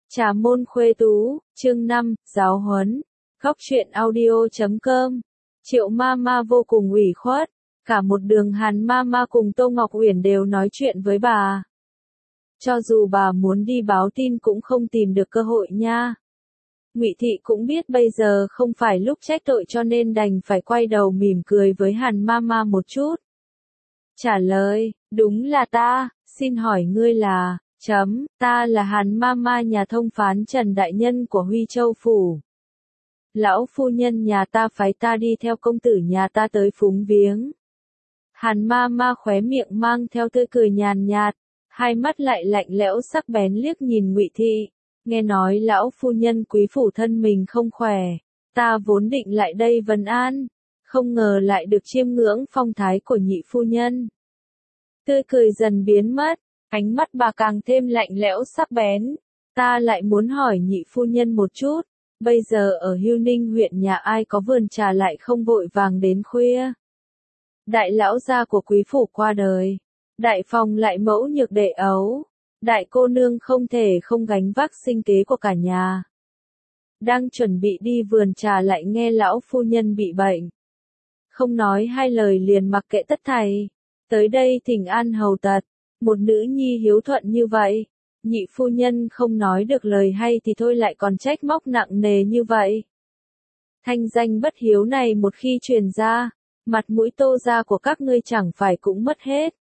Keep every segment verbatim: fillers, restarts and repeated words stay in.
Trà môn khuê tú, chương năm, giáo huấn. Góc truyện audio chấm com. Triệu Mama vô cùng ủy khuất, cả một đường Hàn Mama cùng Tô Ngọc Uyển đều nói chuyện với bà. Cho dù bà muốn đi báo tin cũng không tìm được cơ hội nha. Ngụy Thị cũng biết bây giờ không phải lúc trách tội cho nên đành phải quay đầu mỉm cười với Hàn Mama một chút. Trả lời, đúng là ta, xin hỏi ngươi là, chấm, ta là Hàn Mama nhà thông phán Trần Đại Nhân của Huy Châu Phủ. Lão phu nhân nhà ta phái ta đi theo công tử nhà ta tới phúng viếng. Hàn Mama khóe miệng mang theo tươi cười nhàn nhạt, hai mắt lại lạnh lẽo sắc bén liếc nhìn Ngụy Thị. Nghe nói lão phu nhân quý phủ thân mình không khỏe, ta vốn định lại đây vấn an, không ngờ lại được chiêm ngưỡng phong thái của nhị phu nhân. Tươi cười dần biến mất, ánh mắt bà càng thêm lạnh lẽo sắc bén. Ta lại muốn hỏi nhị phu nhân một chút, bây giờ ở Hưu Ninh huyện nhà ai có vườn trà lại không vội vàng đến khuya. Đại lão gia của quý phủ qua đời, đại phòng lại mẫu nhược đệ ấu, đại cô nương không thể không gánh vác sinh kế của cả nhà. Đang chuẩn bị đi vườn trà lại nghe lão phu nhân bị bệnh. Không nói hai lời liền mặc kệ tất thảy, tới đây thỉnh an hầu tật. Một nữ nhi hiếu thuận như vậy, nhị phu nhân không nói được lời hay thì thôi lại còn trách móc nặng nề như vậy. Thanh danh bất hiếu này một khi truyền ra, mặt mũi Tô gia của các ngươi chẳng phải cũng mất hết.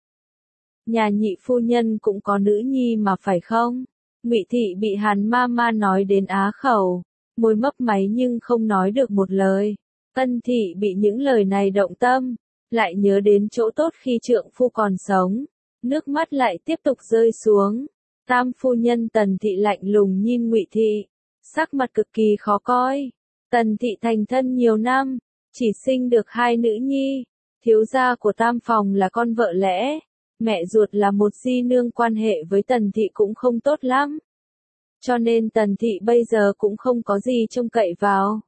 Nhà nhị phu nhân cũng có nữ nhi mà phải không? Ngụy Thị bị Hàn Mama nói đến á khẩu, môi mấp máy nhưng không nói được một lời. Ân Thị bị những lời này động tâm, lại nhớ đến chỗ tốt khi trượng phu còn sống. Nước mắt lại tiếp tục rơi xuống. Tam phu nhân Tần Thị lạnh lùng nhìn Ngụy Thị, sắc mặt cực kỳ khó coi. Tần Thị thành thân nhiều năm, chỉ sinh được hai nữ nhi. Thiếu gia của Tam phòng là con vợ lẽ, mẹ ruột là một di nương, quan hệ với Tần Thị cũng không tốt lắm. Cho nên Tần Thị bây giờ cũng không có gì trông cậy vào.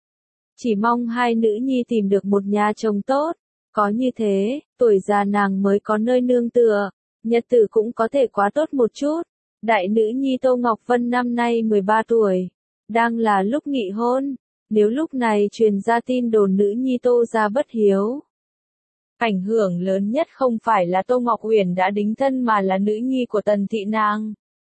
Chỉ mong hai nữ nhi tìm được một nhà chồng tốt. Có như thế, tuổi già nàng mới có nơi nương tựa, nhật tử cũng có thể quá tốt một chút. Đại nữ nhi Tô Ngọc Vân năm nay mười ba tuổi, đang là lúc nghị hôn, nếu lúc này truyền ra tin đồn nữ nhi Tô gia bất hiếu. Ảnh hưởng lớn nhất không phải là Tô Ngọc Uyển đã đính thân mà là nữ nhi của Tần Thị nàng.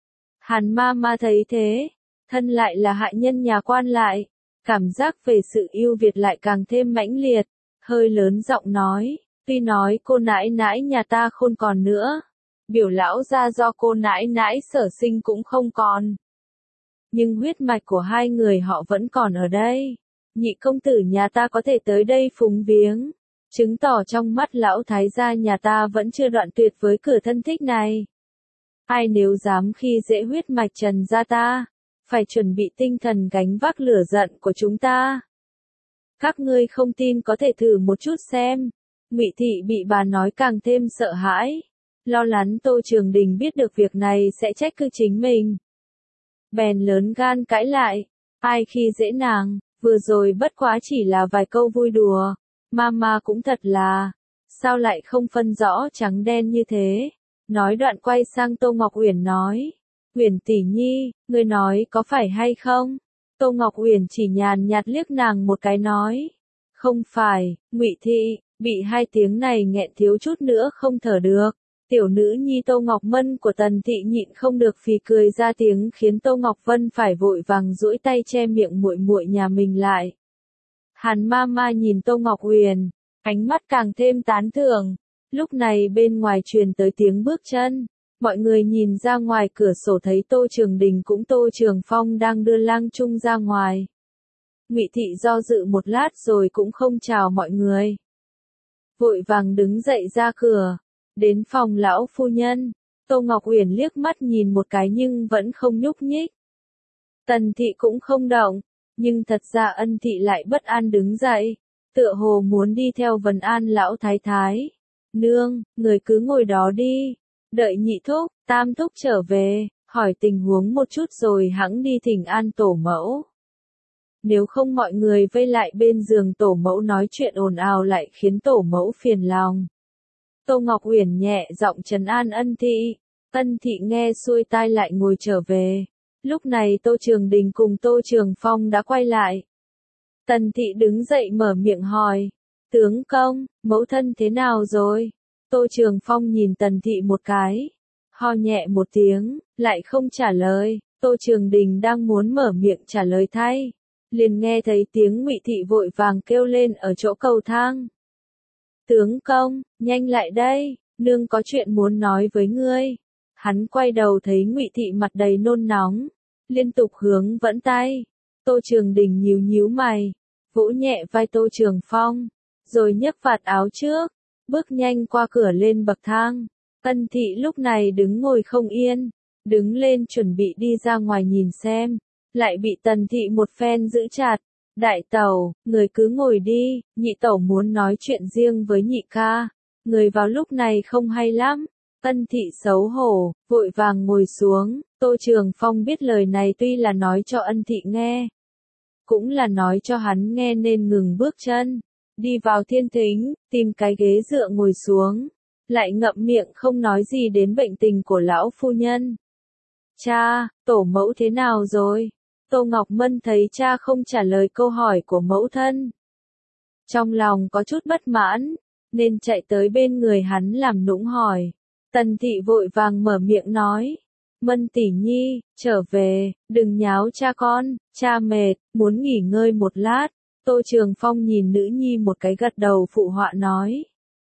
Hàn Mama thấy thế, thân lại là hạ nhân nhà quan lại, cảm giác về sự yêu Việt lại càng thêm mãnh liệt. Hơi lớn giọng nói, tuy nói cô nãi nãi nhà ta không còn nữa, biểu lão gia do cô nãi nãi sở sinh cũng không còn. Nhưng huyết mạch của hai người họ vẫn còn ở đây. Nhị công tử nhà ta có thể tới đây phúng viếng, chứng tỏ trong mắt lão thái gia nhà ta vẫn chưa đoạn tuyệt với cửa thân thích này. Ai nếu dám khi dễ huyết mạch Trần gia ta, phải chuẩn bị tinh thần gánh vác lửa giận của chúng ta. Các ngươi không tin có thể thử một chút xem. Ngụy Thị bị bà nói càng thêm sợ hãi, lo lắng Tô Trường Đình biết được việc này sẽ trách cứ chính mình. Bèn lớn gan cãi lại, ai khi dễ nàng, vừa rồi bất quá chỉ là vài câu vui đùa, Mama cũng thật là, sao lại không phân rõ trắng đen như thế. Nói đoạn quay sang Tô Ngọc Uyển nói, Uyển tỷ nhi, ngươi nói có phải hay không? Tô Ngọc Uyển chỉ nhàn nhạt liếc nàng một cái nói, không phải. Ngụy Thị bị hai tiếng này nghẹn thiếu chút nữa không thở được. Tiểu nữ nhi Tô Ngọc Mân của Tần Thị nhịn không được phì cười ra tiếng khiến Tô Ngọc Vân phải vội vàng duỗi tay che miệng muội muội nhà mình lại. Hàn Mama nhìn Tô Ngọc Uyển, ánh mắt càng thêm tán thưởng. Lúc này bên ngoài truyền tới tiếng bước chân. Mọi người nhìn ra ngoài cửa sổ thấy Tô Trường Đình cũng Tô Trường Phong đang đưa Lang Trung ra ngoài. Ngụy Thị do dự một lát rồi cũng không chào mọi người. Vội vàng đứng dậy ra cửa, đến phòng lão phu nhân. Tô Ngọc Uyển liếc mắt nhìn một cái nhưng vẫn không nhúc nhích. Tần Thị cũng không động, nhưng thật ra Ân Thị lại bất an đứng dậy, tựa hồ muốn đi theo vấn an lão thái thái. Nương, người cứ ngồi đó đi. Đợi nhị thúc, tam thúc trở về, hỏi tình huống một chút rồi hẵng đi thỉnh an tổ mẫu. Nếu không mọi người vây lại bên giường tổ mẫu nói chuyện ồn ào lại khiến tổ mẫu phiền lòng. Tô Ngọc Uyển nhẹ giọng trấn an Ân Thị. Ân Thị nghe xuôi tai lại ngồi trở về. Lúc này Tô Trường Đình cùng Tô Trường Phong đã quay lại. Tần Thị đứng dậy mở miệng hỏi. Tướng công, mẫu thân thế nào rồi? Tô Trường Phong nhìn Tần Thị một cái. Ho nhẹ một tiếng, lại không trả lời. Tô Trường Đình đang muốn mở miệng trả lời thay. Liền nghe thấy tiếng Ngụy Thị vội vàng kêu lên ở chỗ cầu thang. Tướng công, nhanh lại đây, nương có chuyện muốn nói với ngươi. Hắn quay đầu thấy Ngụy Thị mặt đầy nôn nóng, liên tục hướng vẫn tay. Tô Trường Đình nhíu nhíu mày, vỗ nhẹ vai Tô Trường Phong, rồi nhấc vạt áo trước, bước nhanh qua cửa lên bậc thang. Tần Thị lúc này đứng ngồi không yên, đứng lên chuẩn bị đi ra ngoài nhìn xem, lại bị Tần Thị một phen giữ chặt. Đại tẩu, người cứ ngồi đi, nhị tẩu muốn nói chuyện riêng với nhị ca. Người vào lúc này không hay lắm. Tần Thị xấu hổ, vội vàng ngồi xuống. Tô Trường Phong biết lời này tuy là nói cho Ân Thị nghe, cũng là nói cho hắn nghe nên ngừng bước chân, đi vào thiên thính, tìm cái ghế dựa ngồi xuống, lại ngậm miệng không nói gì đến bệnh tình của lão phu nhân. Cha, tổ mẫu thế nào rồi? Tô Ngọc Mân thấy cha không trả lời câu hỏi của mẫu thân, trong lòng có chút bất mãn, nên chạy tới bên người hắn làm nũng hỏi. Tần Thị vội vàng mở miệng nói. Mân tỷ nhi, trở về, đừng nháo cha con, cha mệt, muốn nghỉ ngơi một lát. Tô Trường Phong nhìn nữ nhi một cái gật đầu phụ họa nói.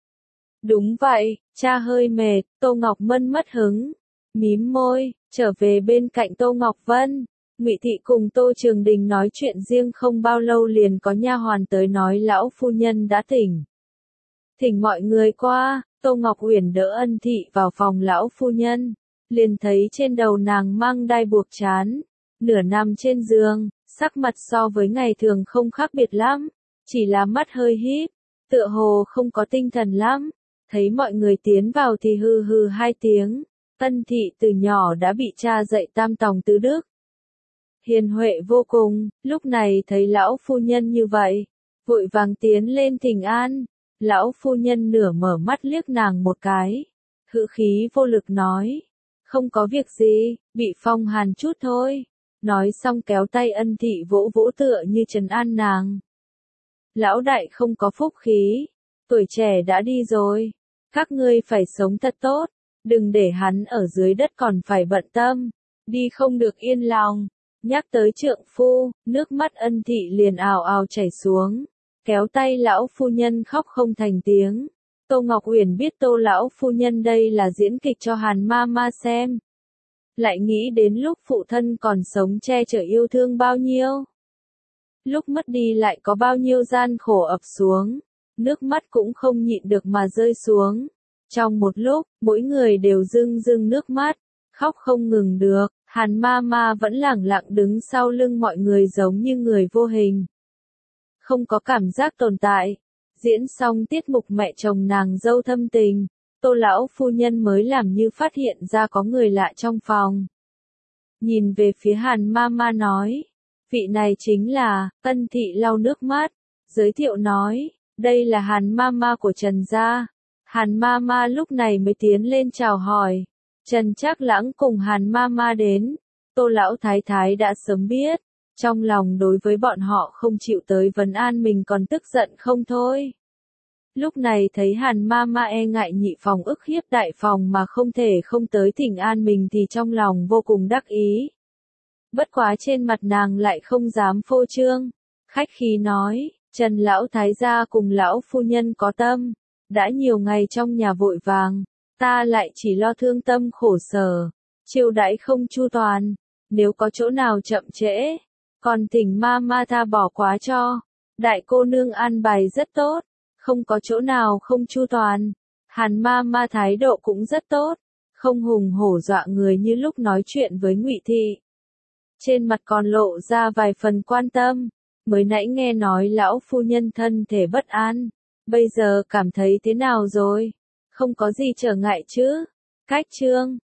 Đúng vậy, cha hơi mệt. Tô Ngọc Mân mất hứng, mím môi, trở về bên cạnh Tô Ngọc Vân. Ngụy Thị cùng Tô Trường Đình nói chuyện riêng không bao lâu liền có nha hoàn tới nói lão phu nhân đã tỉnh. Thỉnh mọi người qua. Tô Ngọc Uyển đỡ Ân Thị vào phòng lão phu nhân, liền thấy trên đầu nàng mang đai buộc trán, nửa nằm trên giường, sắc mặt so với ngày thường không khác biệt lắm, chỉ là mắt hơi híp, tựa hồ không có tinh thần lắm. Thấy mọi người tiến vào thì hừ hừ hai tiếng. Ân Thị từ nhỏ đã bị cha dạy tam tòng tứ đức, hiền huệ vô cùng, lúc này thấy lão phu nhân như vậy, vội vàng tiến lên thỉnh an. Lão phu nhân nửa mở mắt liếc nàng một cái, hữu khí vô lực nói, không có việc gì, bị phong hàn chút thôi. Nói xong kéo tay Ân Thị vỗ vỗ tựa như trấn an nàng. Lão đại không có phúc khí, tuổi trẻ đã đi rồi, các ngươi phải sống thật tốt, đừng để hắn ở dưới đất còn phải bận tâm, đi không được yên lòng. Nhắc tới trượng phu, nước mắt Ân Thị liền ào ào chảy xuống, kéo tay lão phu nhân khóc không thành tiếng. Tô Ngọc Uyển biết Tô lão phu nhân đây là diễn kịch cho Hàn ma ma xem, lại nghĩ đến lúc phụ thân còn sống che chở yêu thương bao nhiêu, lúc mất đi lại có bao nhiêu gian khổ ập xuống, nước mắt cũng không nhịn được mà rơi xuống. Trong một lúc, mỗi người đều rưng rưng nước mắt, khóc không ngừng được. Hàn ma ma vẫn lẳng lặng đứng sau lưng mọi người giống như người vô hình, không có cảm giác tồn tại. Diễn xong tiết mục mẹ chồng nàng dâu thâm tình, Tô lão phu nhân mới làm như phát hiện ra có người lạ trong phòng. Nhìn về phía Hàn ma ma nói, vị này chính là. Ân Thị lau nước mắt, giới thiệu nói, đây là Hàn ma ma của Trần gia. Hàn ma ma lúc này mới tiến lên chào hỏi. Trần Trác Lãng cùng Hàn ma ma đến, Tô lão thái thái đã sớm biết, trong lòng đối với bọn họ không chịu tới vấn an mình còn tức giận không thôi. Lúc này thấy Hàn ma ma e ngại nhị phòng ức hiếp đại phòng mà không thể không tới thỉnh an mình thì trong lòng vô cùng đắc ý. Bất quá trên mặt nàng lại không dám phô trương, khách khí nói, Trần lão thái gia cùng lão phu nhân có tâm, đã nhiều ngày trong nhà vội vàng, ta lại chỉ lo thương tâm khổ sở, chiêu đãi không chu toàn, nếu có chỗ nào chậm trễ, còn thỉnh ma ma tha bỏ quá cho. Đại cô nương an bài rất tốt, không có chỗ nào không chu toàn. Hàn ma ma thái độ cũng rất tốt, không hùng hổ dọa người như lúc nói chuyện với Ngụy Thị. Trên mặt còn lộ ra vài phần quan tâm, mới nãy nghe nói lão phu nhân thân thể bất an, bây giờ cảm thấy thế nào rồi? Không có gì trở ngại chứ? Cách chương